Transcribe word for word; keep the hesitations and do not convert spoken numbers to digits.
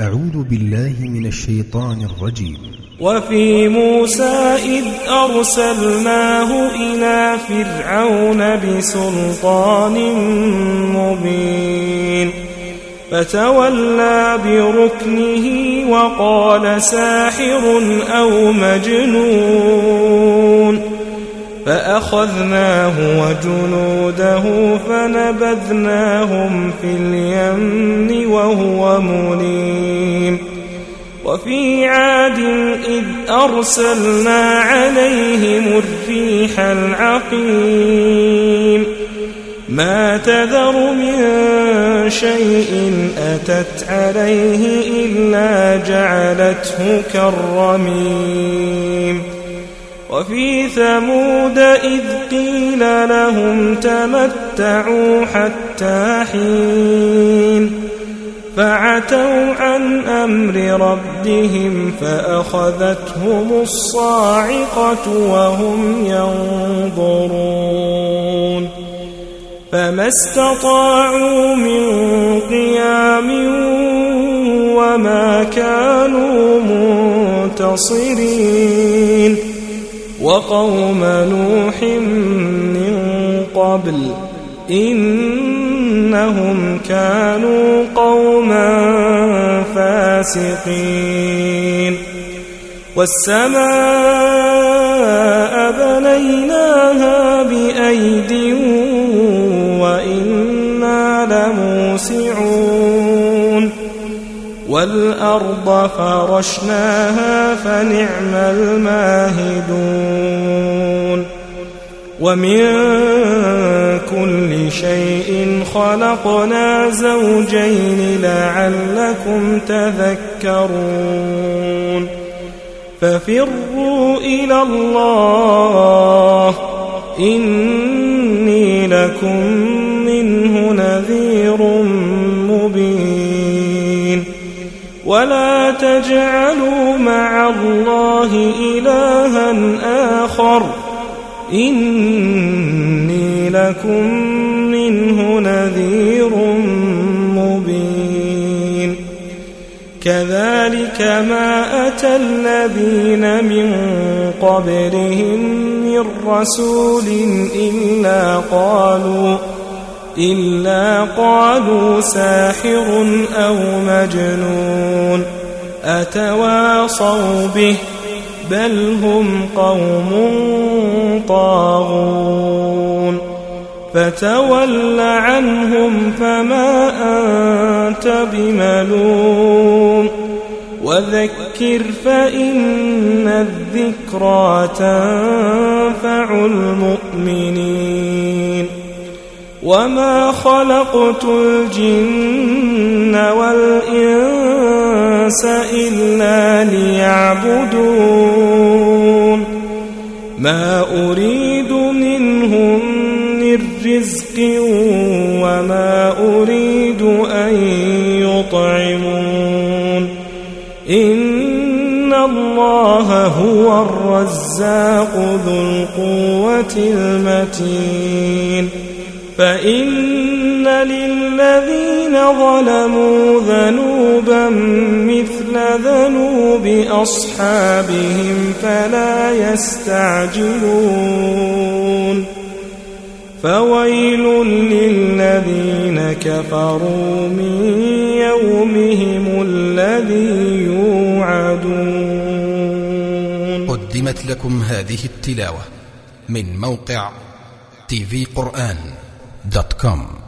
أعوذ بالله من الشيطان الرجيم. وفي موسى إذ أرسلناه إلى فرعون بسلطان مبين فتولى بركنه وقال ساحر أو مجنون فأخذناه وجنوده فنبذناهم في اليم وهو مليم. وفي عاد إذ أرسلنا عليهم الريح العقيم ما تذر من شيء أتت عليه إلا جعلته كالرميم. وفي ثمود إذ قيل لهم تمتعوا حتى حين فعتوا عن أمر ربهم فأخذتهم الصاعقة وهم ينظرون فما استطاعوا من قيام وما كانوا منتصرين. وقوم نوح من قبل إنهم كانوا قوما فاسقين. والسماء بنيناها بأيد وإنا لموسعون والأرض فرشناها فنعم الماهدون. ومن كل شيء خلقنا زوجين لعلكم تذكرون. ففروا إلى الله إني لكم منه نذير مبين. ولا تجعلوا مع الله إلها آخر إني لكم منه نذير مبين. كذلك ما أتى الذين من قبلهم من رسول إلا قالوا إلا قالوا ساحر أو مجنون أتواصوا به بل هم قوم طاغون. فتول عنهم فما أنت بملوم وذكر فإن الذكرى تنفع المؤمنين. وما خلقت الجن والإنس إلا ليعبدون ما أريد منهم من رزق وما أريد أن يطعمون إن الله هو الرزاق ذو القوة المتين. فإن للذين ظلموا ذنوبا مثل ذنوب أصحابهم فلا يستعجلون. فويل للذين كفروا من يومهم الذي يوعدون. قدمت لكم هذه التلاوة من موقع تي في قرآن دوت كوم.